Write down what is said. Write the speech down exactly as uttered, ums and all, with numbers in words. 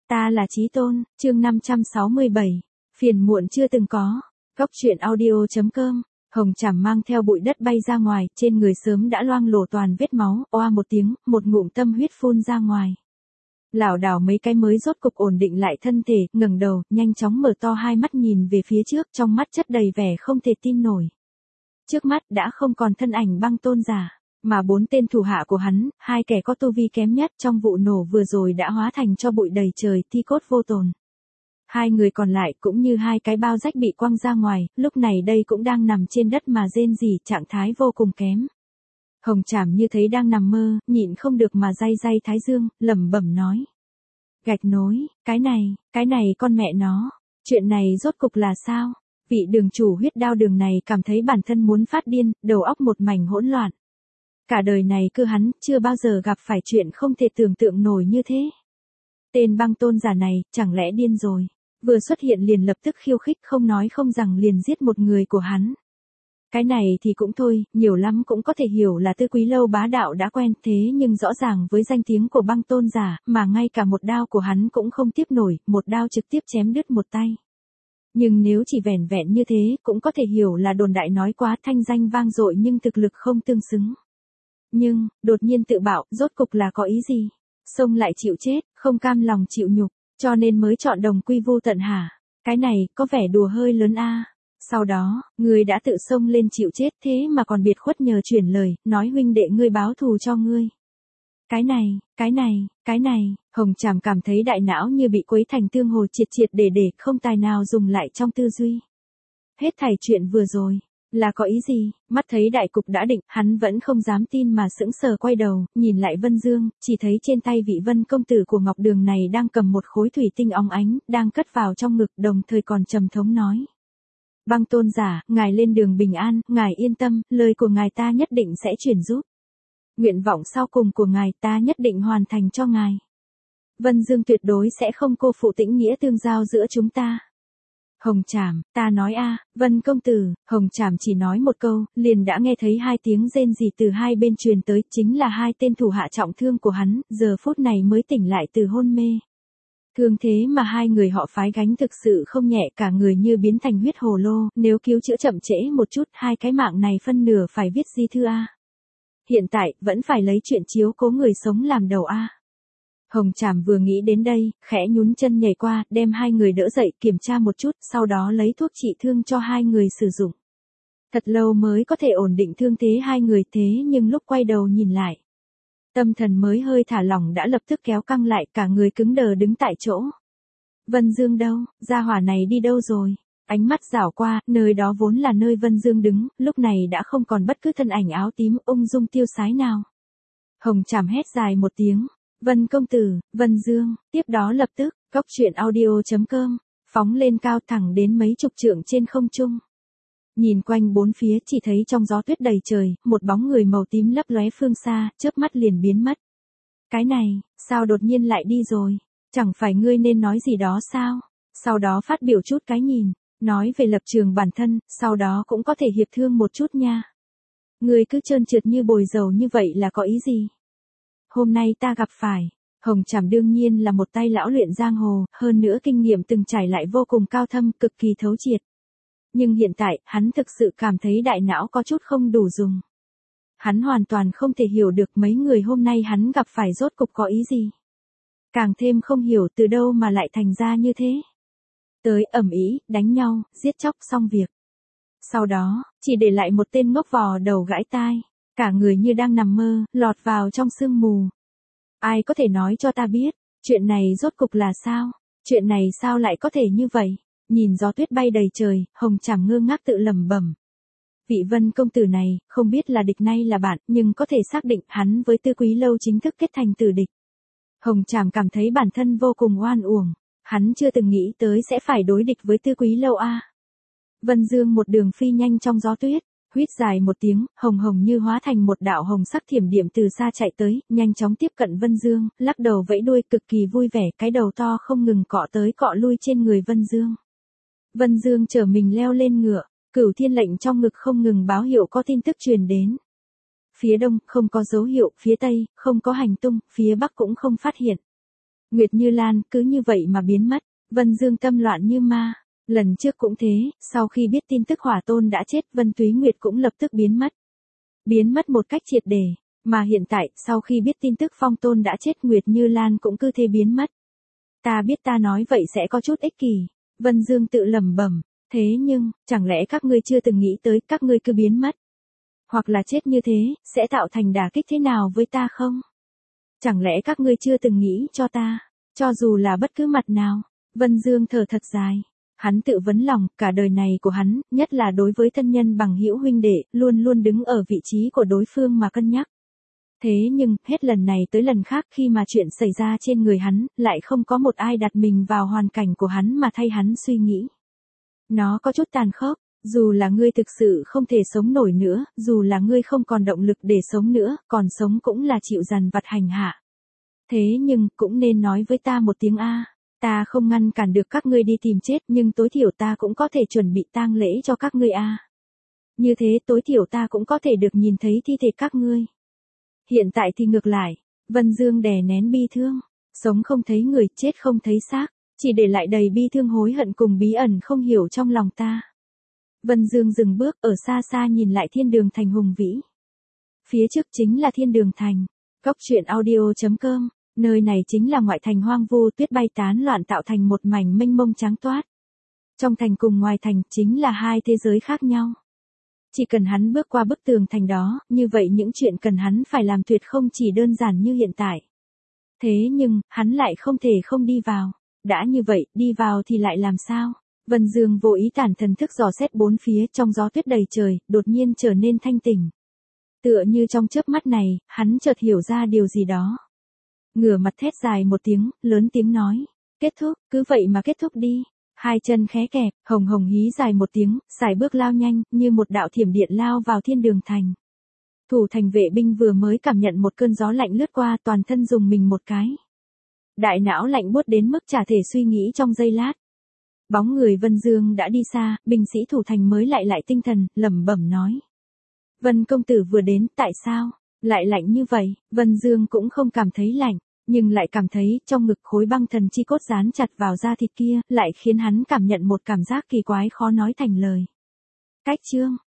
Ta là Chí Tôn, chương năm trăm sáu mươi bảy, phiền muộn chưa từng có. Góc truyện audio chấm com. Hồng Trảm mang theo bụi đất bay ra ngoài, trên người sớm đã loang lổ toàn vết máu, oa một tiếng, một ngụm tâm huyết phun ra ngoài. Lảo đảo mấy cái mới rốt cục ổn định lại thân thể, ngẩng đầu, nhanh chóng mở to hai mắt nhìn về phía trước, trong mắt chất đầy vẻ không thể tin nổi. Trước mắt đã không còn thân ảnh Băng Tôn giả, mà bốn tên thủ hạ của hắn, hai kẻ có tu vi kém nhất trong vụ nổ vừa rồi đã hóa thành cho bụi đầy trời, thi cốt vô tồn. Hai người còn lại cũng như hai cái bao rách bị quăng ra ngoài, lúc này đây cũng đang nằm trên đất mà rên rỉ, trạng thái vô cùng kém. Hồng Trảm như thấy đang nằm mơ, nhịn không được mà day day thái dương, lẩm bẩm nói. Gạch nối, cái này, cái này con mẹ nó, chuyện này rốt cục là sao? Vị đường chủ huyết đao đường này cảm thấy bản thân muốn phát điên, đầu óc một mảnh hỗn loạn. Cả đời này cứ hắn, chưa bao giờ gặp phải chuyện không thể tưởng tượng nổi như thế. Tên Băng Tôn giả này, chẳng lẽ điên rồi? Vừa xuất hiện liền lập tức khiêu khích, không nói không rằng liền giết một người của hắn. Cái này thì cũng thôi, nhiều lắm cũng có thể hiểu là Tư Quý Lâu bá đạo đã quen, thế nhưng rõ ràng với danh tiếng của Băng Tôn giả, mà ngay cả một đao của hắn cũng không tiếp nổi, một đao trực tiếp chém đứt một tay. Nhưng nếu chỉ vẻn vẹn như thế, cũng có thể hiểu là đồn đại nói quá, thanh danh vang dội nhưng thực lực không tương xứng. Nhưng, đột nhiên tự bảo, rốt cục là có ý gì? Xông lại chịu chết, không cam lòng chịu nhục, cho nên mới chọn đồng quy vu tận hả? Cái này, có vẻ đùa hơi lớn a. Sau đó, ngươi đã tự xông lên chịu chết thế mà còn biệt khuất nhờ chuyển lời, nói huynh đệ ngươi báo thù cho ngươi. Cái này, cái này, cái này, Hồng Trảm cảm thấy đại não như bị quấy thành tương hồ, triệt triệt để để, không tài nào dùng lại trong tư duy. Hết thảy chuyện vừa rồi, là có ý gì? Mắt thấy đại cục đã định, hắn vẫn không dám tin mà sững sờ quay đầu, nhìn lại Vân Dương, chỉ thấy trên tay vị Vân công tử của Ngọc Đường này đang cầm một khối thủy tinh óng ánh, đang cất vào trong ngực, đồng thời còn trầm thống nói. Băng Tôn giả, ngài lên đường bình an, ngài yên tâm, lời của ngài ta nhất định sẽ chuyển giúp. Nguyện vọng sau cùng của ngài ta nhất định hoàn thành cho ngài. Vân Dương tuyệt đối sẽ không cô phụ tĩnh nghĩa tương giao giữa chúng ta. Hồng Trảm, ta nói a, Vân công tử. Hồng Trảm chỉ nói một câu, liền đã nghe thấy hai tiếng rên rỉ từ hai bên truyền tới, chính là hai tên thủ hạ trọng thương của hắn, giờ phút này mới tỉnh lại từ hôn mê. Thương thế mà hai người họ phái gánh thực sự không nhẹ, cả người như biến thành huyết hồ lô, nếu cứu chữa chậm trễ một chút, hai cái mạng này phân nửa phải viết di thư a. Hiện tại, vẫn phải lấy chuyện chiếu cố người sống làm đầu a. Hồng Trảm vừa nghĩ đến đây, khẽ nhún chân nhảy qua, đem hai người đỡ dậy, kiểm tra một chút, sau đó lấy thuốc trị thương cho hai người sử dụng. Thật lâu mới có thể ổn định thương thế hai người, thế nhưng lúc quay đầu nhìn lại, tâm thần mới hơi thả lỏng đã lập tức kéo căng lại, cả người cứng đờ đứng tại chỗ. Vân Dương đâu, gia hỏa này đi đâu rồi? Ánh mắt dảo qua, nơi đó vốn là nơi Vân Dương đứng, lúc này đã không còn bất cứ thân ảnh áo tím ung dung tiêu sái nào. Hồng Trảm hét dài một tiếng. Vân công tử, Vân Dương, tiếp đó lập tức, góc truyện audio chấm com, phóng lên cao thẳng đến mấy chục trượng trên không trung. Nhìn quanh bốn phía chỉ thấy trong gió tuyết đầy trời, một bóng người màu tím lấp lóe phương xa, chớp mắt liền biến mất. Cái này, sao đột nhiên lại đi rồi? Chẳng phải ngươi nên nói gì đó sao? Sau đó phát biểu chút cái nhìn, nói về lập trường bản thân, sau đó cũng có thể hiệp thương một chút nha. Ngươi cứ trơn trượt như bồi dầu như vậy là có ý gì? Hôm nay ta gặp phải, Hồng Trảm đương nhiên là một tay lão luyện giang hồ, hơn nữa kinh nghiệm từng trải lại vô cùng cao thâm, cực kỳ thấu triệt. Nhưng hiện tại, hắn thực sự cảm thấy đại não có chút không đủ dùng. Hắn hoàn toàn không thể hiểu được mấy người hôm nay hắn gặp phải rốt cục có ý gì. Càng thêm không hiểu từ đâu mà lại thành ra như thế. Tới ầm ĩ, đánh nhau, giết chóc xong việc. Sau đó, chỉ để lại một tên ngốc vò đầu gãi tai. Cả người như đang nằm mơ, lọt vào trong sương mù. Ai có thể nói cho ta biết, chuyện này rốt cục là sao? Chuyện này sao lại có thể như vậy? Nhìn gió tuyết bay đầy trời, Hồng Trảm ngơ ngác tự lẩm bẩm. Vị Vân công tử này, không biết là địch nay là bạn, nhưng có thể xác định hắn với Tư Quý Lâu chính thức kết thành tử địch. Hồng Trảm cảm thấy bản thân vô cùng oan uổng. Hắn chưa từng nghĩ tới sẽ phải đối địch với Tư Quý Lâu a. Vân Dương một đường phi nhanh trong gió tuyết. Huýt dài một tiếng, hồng hồng như hóa thành một đạo hồng sắc thiểm điểm từ xa chạy tới, nhanh chóng tiếp cận Vân Dương, lắc đầu vẫy đuôi cực kỳ vui vẻ, cái đầu to không ngừng cọ tới cọ lui trên người Vân Dương. Vân Dương trở mình leo lên ngựa, Cửu Thiên lệnh trong ngực không ngừng báo hiệu có tin tức truyền đến. Phía đông, không có dấu hiệu, phía tây, không có hành tung, phía bắc cũng không phát hiện. Nguyệt Như Lan cứ như vậy mà biến mất, Vân Dương tâm loạn như ma. Lần trước cũng thế, sau khi biết tin tức Hỏa Tôn đã chết, Vân Túy Nguyệt cũng lập tức biến mất. Biến mất một cách triệt để, mà hiện tại, sau khi biết tin tức Phong Tôn đã chết, Nguyệt Như Lan cũng cứ thế biến mất. Ta biết ta nói vậy sẽ có chút ích kỷ, Vân Dương tự lẩm bẩm, thế nhưng, chẳng lẽ các ngươi chưa từng nghĩ tới các ngươi cứ biến mất? Hoặc là chết như thế, sẽ tạo thành đả kích thế nào với ta không? Chẳng lẽ các ngươi chưa từng nghĩ cho ta, cho dù là bất cứ mặt nào? Vân Dương thở thật dài. Hắn tự vấn lòng, cả đời này của hắn, nhất là đối với thân nhân bằng hữu huynh đệ, luôn luôn đứng ở vị trí của đối phương mà cân nhắc. Thế nhưng, hết lần này tới lần khác khi mà chuyện xảy ra trên người hắn, lại không có một ai đặt mình vào hoàn cảnh của hắn mà thay hắn suy nghĩ. Nó có chút tàn khốc, dù là ngươi thực sự không thể sống nổi nữa, dù là ngươi không còn động lực để sống nữa, còn sống cũng là chịu dằn vặt hành hạ. Thế nhưng, cũng nên nói với ta một tiếng A. Ta không ngăn cản được các ngươi đi tìm chết, nhưng tối thiểu ta cũng có thể chuẩn bị tang lễ cho các ngươi a. Như thế tối thiểu ta cũng có thể được nhìn thấy thi thể các ngươi. Hiện tại thì ngược lại, Vân Dương đè nén bi thương, sống không thấy người, chết không thấy xác, chỉ để lại đầy bi thương hối hận cùng bí ẩn không hiểu trong lòng ta. Vân Dương dừng bước, ở xa xa nhìn lại thiên đường thành hùng vĩ. Phía trước chính là thiên đường thành. Góc truyện audio chấm com. Nơi này chính là ngoại thành hoang vu, tuyết bay tán loạn tạo thành một mảnh mênh mông trắng toát. Trong thành cùng ngoài thành chính là hai thế giới khác nhau. Chỉ cần hắn bước qua bức tường thành đó, như vậy những chuyện cần hắn phải làm tuyệt không chỉ đơn giản như hiện tại. Thế nhưng, hắn lại không thể không đi vào. Đã như vậy, đi vào thì lại làm sao? Vân Dương vô ý tản thần thức dò xét bốn phía, trong gió tuyết đầy trời, đột nhiên trở nên thanh tỉnh. Tựa như trong chớp mắt này, hắn chợt hiểu ra điều gì đó. Ngửa mặt thét dài một tiếng, lớn tiếng nói. Kết thúc, cứ vậy mà kết thúc đi. Hai chân khé kẹp, hồng hồng hí dài một tiếng, xài bước lao nhanh, như một đạo thiểm điện lao vào thiên đường thành. Thủ thành vệ binh vừa mới cảm nhận một cơn gió lạnh lướt qua, toàn thân dùng mình một cái. Đại não lạnh buốt đến mức chả thể suy nghĩ trong giây lát. Bóng người Vân Dương đã đi xa, binh sĩ thủ thành mới lại lại tinh thần, lẩm bẩm nói. Vân công tử vừa đến, tại sao? Lại lạnh như vậy, Vân Dương cũng không cảm thấy lạnh, nhưng lại cảm thấy trong ngực khối băng thần chi cốt dán chặt vào da thịt kia, lại khiến hắn cảm nhận một cảm giác kỳ quái khó nói thành lời. Cách chương